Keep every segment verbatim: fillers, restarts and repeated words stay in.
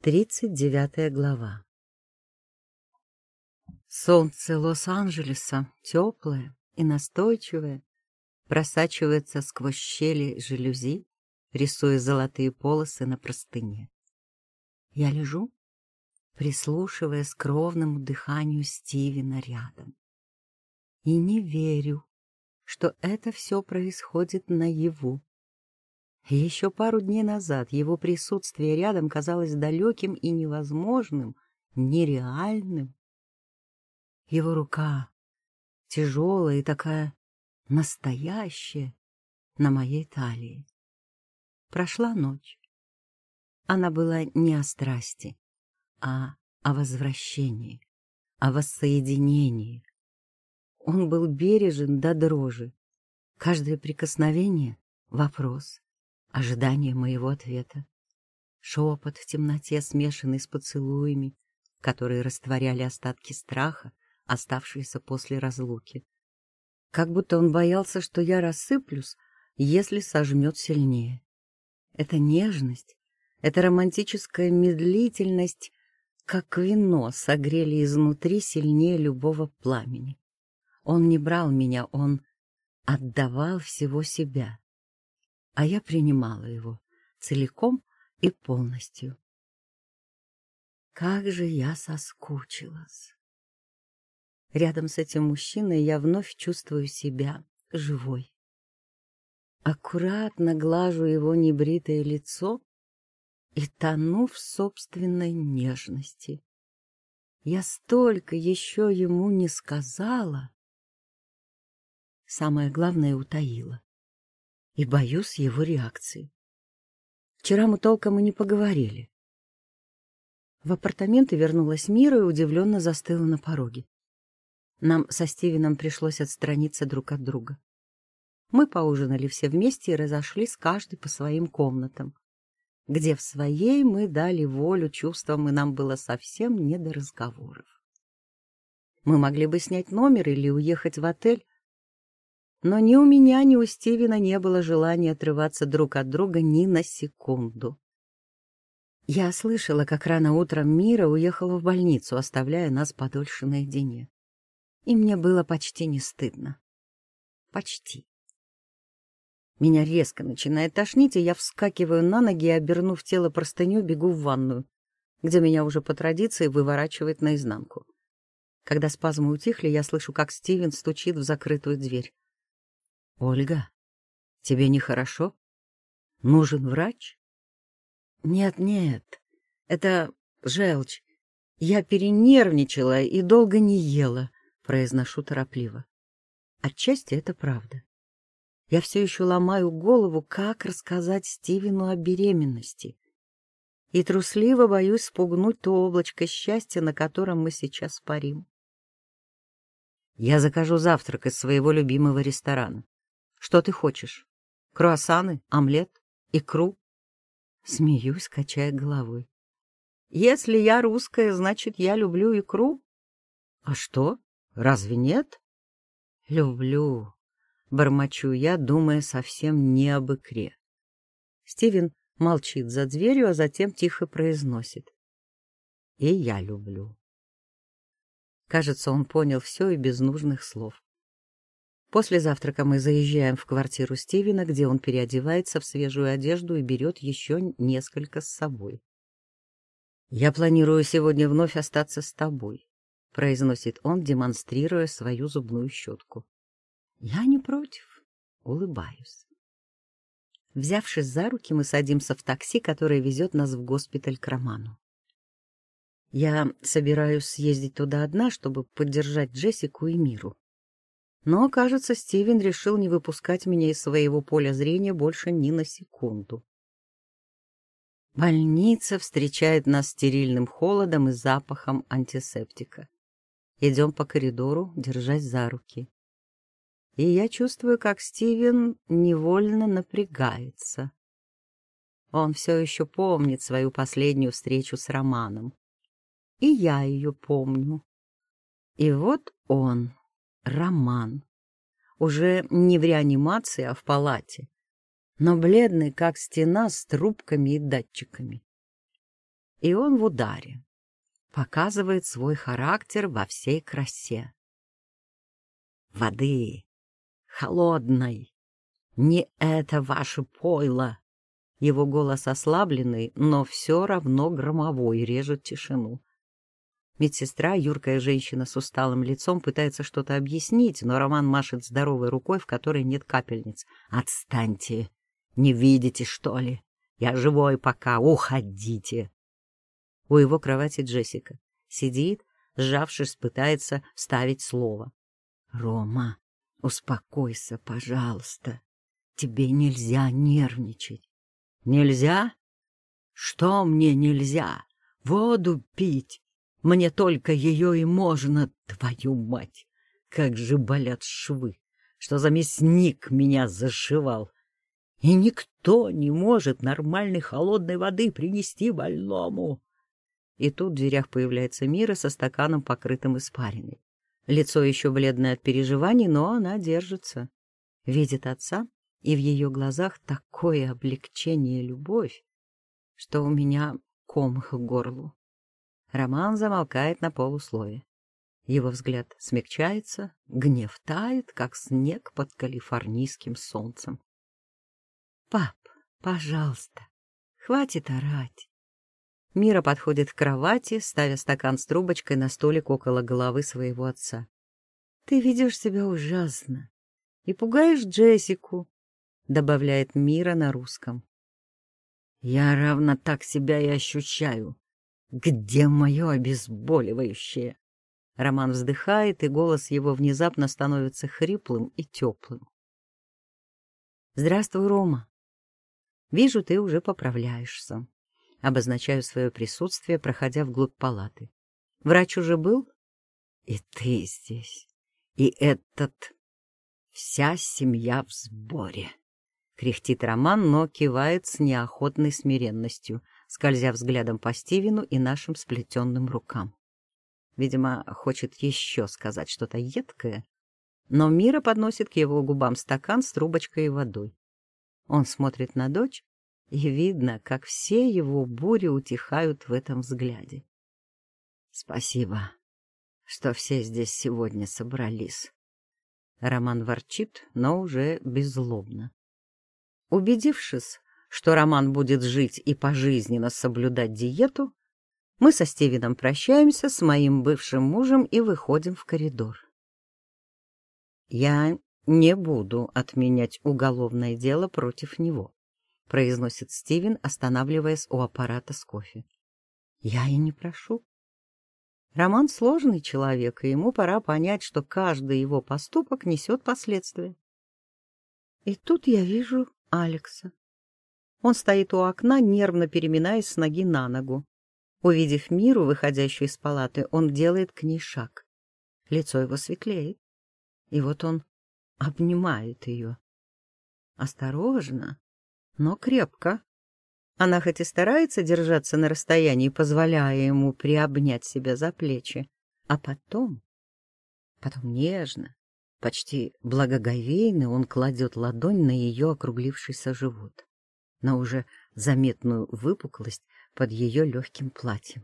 Тридцать девятая глава. Солнце Лос-Анджелеса, теплое и настойчивое, просачивается сквозь щели жалюзи, рисуя золотые полосы на простыне. Я лежу, прислушиваясь к ровному дыханию Стивена рядом, и не верю, что это все происходит наяву. Еще пару дней назад его присутствие рядом казалось далеким и невозможным, нереальным. Его рука, тяжелая и такая настоящая, на моей талии. Прошла ночь. Она была не о страсти, а о возвращении, о воссоединении. Он был бережен до дрожи. Каждое прикосновение — вопрос, ожидание моего ответа. Шепот в темноте, смешанный с поцелуями, которые растворяли остатки страха, оставшиеся после разлуки. Как будто он боялся, что я рассыплюсь, если сожмет сильнее. Эта нежность, эта романтическая медлительность, как вино, согрели изнутри сильнее любого пламени. Он не брал меня, он отдавал всего себя, а я принимала его целиком и полностью. Как же я соскучилась! Рядом с этим мужчиной я вновь чувствую себя живой. Аккуратно глажу его небритое лицо и тону в собственной нежности. Я столько еще ему не сказала. Самое главное утаила. И боюсь его реакции. Вчера мы толком и не поговорили. В апартаменты вернулась Мира и удивленно застыла на пороге. Нам со Стивеном пришлось отстраниться друг от друга. Мы поужинали все вместе и разошлись каждый по своим комнатам, где в своей мы дали волю чувствам, и нам было совсем не до разговоров. Мы могли бы снять номер или уехать в отель, но ни у меня, ни у Стивена не было желания отрываться друг от друга ни на секунду. Я слышала, как рано утром Мира уехала в больницу, оставляя нас подольше наедине. И мне было почти не стыдно. Почти. Меня резко начинает тошнить, и я вскакиваю на ноги и, обернув тело простыней, бегу в ванную, где меня уже по традиции выворачивает наизнанку. Когда спазмы утихли, я слышу, как Стивен стучит в закрытую дверь. «Ольга, тебе нехорошо? Нужен врач?» «Нет, нет, это желчь. Я перенервничала и долго не ела», — произношу торопливо. Отчасти это правда. Я все еще ломаю голову, как рассказать Стивену о беременности. И трусливо боюсь спугнуть то облачко счастья, на котором мы сейчас парим. «Я закажу завтрак из своего любимого ресторана. Что ты хочешь? Круассаны, омлет, икру?» Смеюсь, качая головой. «Если я русская, значит, я люблю икру? А что, разве нет?» «Люблю», — бормочу я, думая совсем не об икре. Стивен молчит за дверью, а затем тихо произносит: «И я люблю». Кажется, он понял все и без нужных слов. После завтрака мы заезжаем в квартиру Стивена, где он переодевается в свежую одежду и берет еще несколько с собой. «Я планирую сегодня вновь остаться с тобой», — произносит он, демонстрируя свою зубную щетку. Я не против, улыбаюсь. Взявшись за руки, мы садимся в такси, которое везет нас в госпиталь к Роману. Я собираюсь съездить туда одна, чтобы поддержать Джессику и Миру. Но, кажется, Стивен решил не выпускать меня из своего поля зрения больше ни на секунду. Больница встречает нас стерильным холодом и запахом антисептика. Идем по коридору, держась за руки. И я чувствую, как Стивен невольно напрягается. Он все еще помнит свою последнюю встречу с Романом. И я ее помню. И вот он, Роман, уже не в реанимации, а в палате, но бледный, как стена, с трубками и датчиками. И он в ударе. Показывает свой характер во всей красе. Воды, холодной, не это ваше пойло. Его голос ослабленный, но все равно громовой, режет тишину. Медсестра, юркая женщина с усталым лицом, пытается что-то объяснить, но Роман машет здоровой рукой, в которой нет капельниц. «Отстаньте! Не видите, что ли? Я живой пока, уходите!» У его кровати Джессика. Сидит, сжавшись, пытается вставить слово. «Рома, успокойся, пожалуйста. Тебе нельзя нервничать». «Нельзя? Что мне нельзя? Воду пить? Мне только ее и можно, твою мать! Как же болят швы! Что за мясник меня зашивал! И никто не может нормальной холодной воды принести больному!» И тут в дверях появляется Мира со стаканом, покрытым испариной. Лицо еще бледное от переживаний, но она держится. Видит отца, и в ее глазах такое облегчение и любовь, что у меня ком к горлу. Роман замолкает на полуслове. Его взгляд смягчается, гнев тает, как снег под калифорнийским солнцем. «Пап, пожалуйста, хватит орать». Мира подходит к кровати, ставя стакан с трубочкой на столик около головы своего отца. «Ты ведешь себя ужасно и пугаешь Джессику», — добавляет Мира на русском. «Я равно так себя и ощущаю. Где мое обезболивающее?» Роман вздыхает, и голос его внезапно становится хриплым и теплым. «Здравствуй, Рома. Вижу, ты уже поправляешься». Обозначаю свое присутствие, проходя вглубь палаты. «Врач уже был?» «И ты здесь, и этот... Вся семья в сборе», — кряхтит Роман, но кивает с неохотной смиренностью, скользя взглядом по Стивену и нашим сплетенным рукам. Видимо, хочет еще сказать что-то едкое, но Мира подносит к его губам стакан с трубочкой и водой. Он смотрит на дочь, и видно, как все его бури утихают в этом взгляде. «Спасибо, что все здесь сегодня собрались». Роман ворчит, но уже беззлобно. Убедившись, что Роман будет жить и пожизненно соблюдать диету, мы со Стивеном прощаемся с моим бывшим мужем и выходим в коридор. «Я не буду отменять уголовное дело против него», — произносит Стивен, останавливаясь у аппарата с кофе. «Я и не прошу. Роман сложный человек, и ему пора понять, что каждый его поступок несет последствия». И тут я вижу Алекса. Он стоит у окна, нервно переминаясь с ноги на ногу. Увидев Миру, выходящую из палаты, он делает к ней шаг. Лицо его светлеет, и вот он обнимает ее. Осторожно, но крепко. Она хоть и старается держаться на расстоянии, позволяя ему приобнять себя за плечи, а потом, потом нежно, почти благоговейно он кладет ладонь на ее округлившийся живот, на уже заметную выпуклость под ее легким платьем.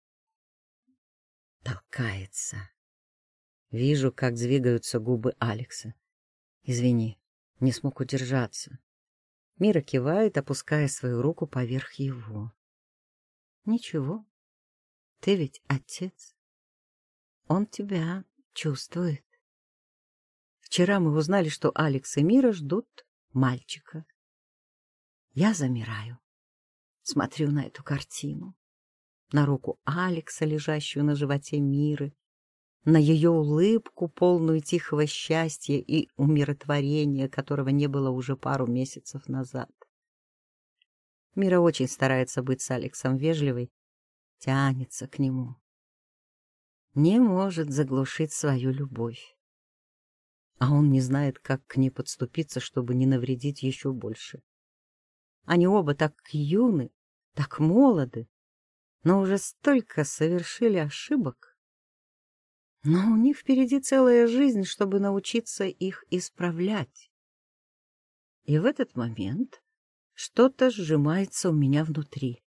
Толкается. Вижу, как двигаются губы Алекса. «Извини, не смог удержаться». Мира кивает, опуская свою руку поверх его. «Ничего, ты ведь отец. Он тебя чувствует». Вчера мы узнали, что Алекс и Мира ждут мальчика. Я замираю, смотрю на эту картину, на руку Алекса, лежащую на животе Миры, на ее улыбку, полную тихого счастья и умиротворения, которого не было уже пару месяцев назад. Мира очень старается быть с Алексом вежливой, тянется к нему. Не может заглушить свою любовь. А он не знает, как к ней подступиться, чтобы не навредить еще больше. Они оба так юны, так молоды, но уже столько совершили ошибок. Но у них впереди целая жизнь, чтобы научиться их исправлять. И в этот момент что-то сжимается у меня внутри.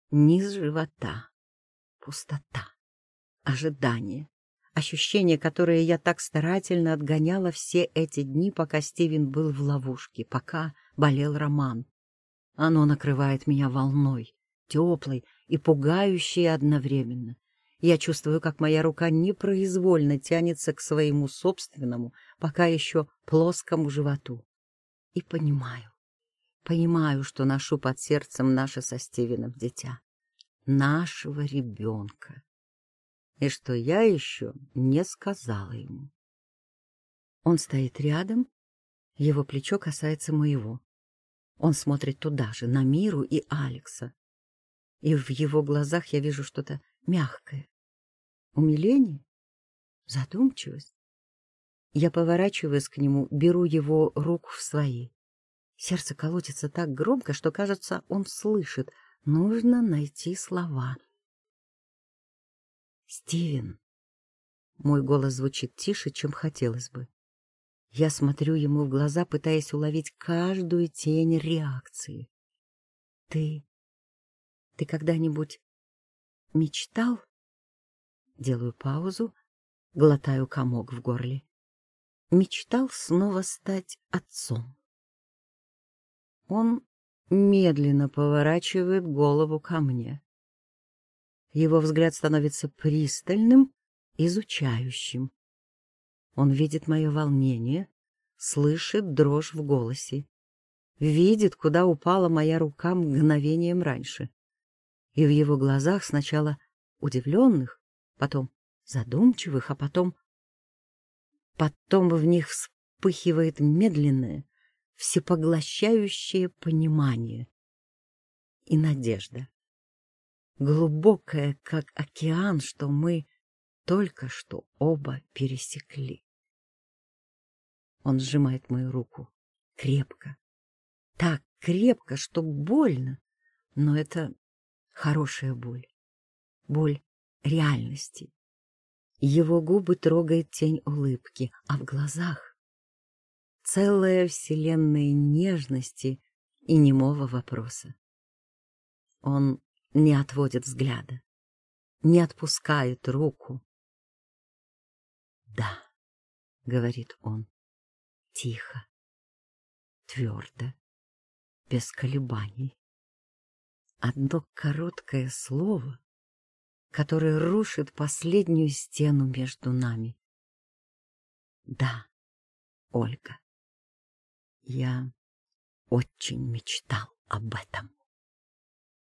Низ живота, пустота, ожидание, ощущение, которое я так старательно отгоняла все эти дни, пока Стивен был в ловушке, пока болел Роман. Оно накрывает меня волной, теплой и пугающей одновременно. Я чувствую, как моя рука непроизвольно тянется к своему собственному, пока еще плоскому животу. И понимаю, понимаю, что ношу под сердцем наше со Стивеном дитя, нашего ребенка, и что я еще не сказала ему. Он стоит рядом, его плечо касается моего. Он смотрит туда же, на Миру и Алекса, и в его глазах я вижу что-то мягкое. Умиление? Задумчивость? Я поворачиваюсь к нему, беру его руку в свои. Сердце колотится так громко, что, кажется, он слышит. Нужно найти слова. «Стивен!» Мой голос звучит тише, чем хотелось бы. Я смотрю ему в глаза, пытаясь уловить каждую тень реакции. «Ты... ты когда-нибудь мечтал?» Делаю паузу, глотаю комок в горле. Мечтал снова стать отцом. Он медленно поворачивает голову ко мне. Его взгляд становится пристальным, изучающим. Он видит мое волнение, слышит дрожь в голосе, видит, куда упала моя рука мгновением раньше. И в его глазах сначала удивленных, потом задумчивых, а потом... Потом в них вспыхивает медленное, всепоглощающее понимание и надежда. Глубокая, как океан, что мы только что оба пересекли. Он сжимает мою руку крепко, так крепко, что больно, но это хорошая боль, боль реальности. Его губы трогает тень улыбки, а в глазах целая вселенная нежности и немого вопроса. Он не отводит взгляда, не отпускает руку. «Да», — говорит он, тихо, твердо, без колебаний. Одно короткое слово, которое рушит последнюю стену между нами. «Да, Ольга, я очень мечтал об этом».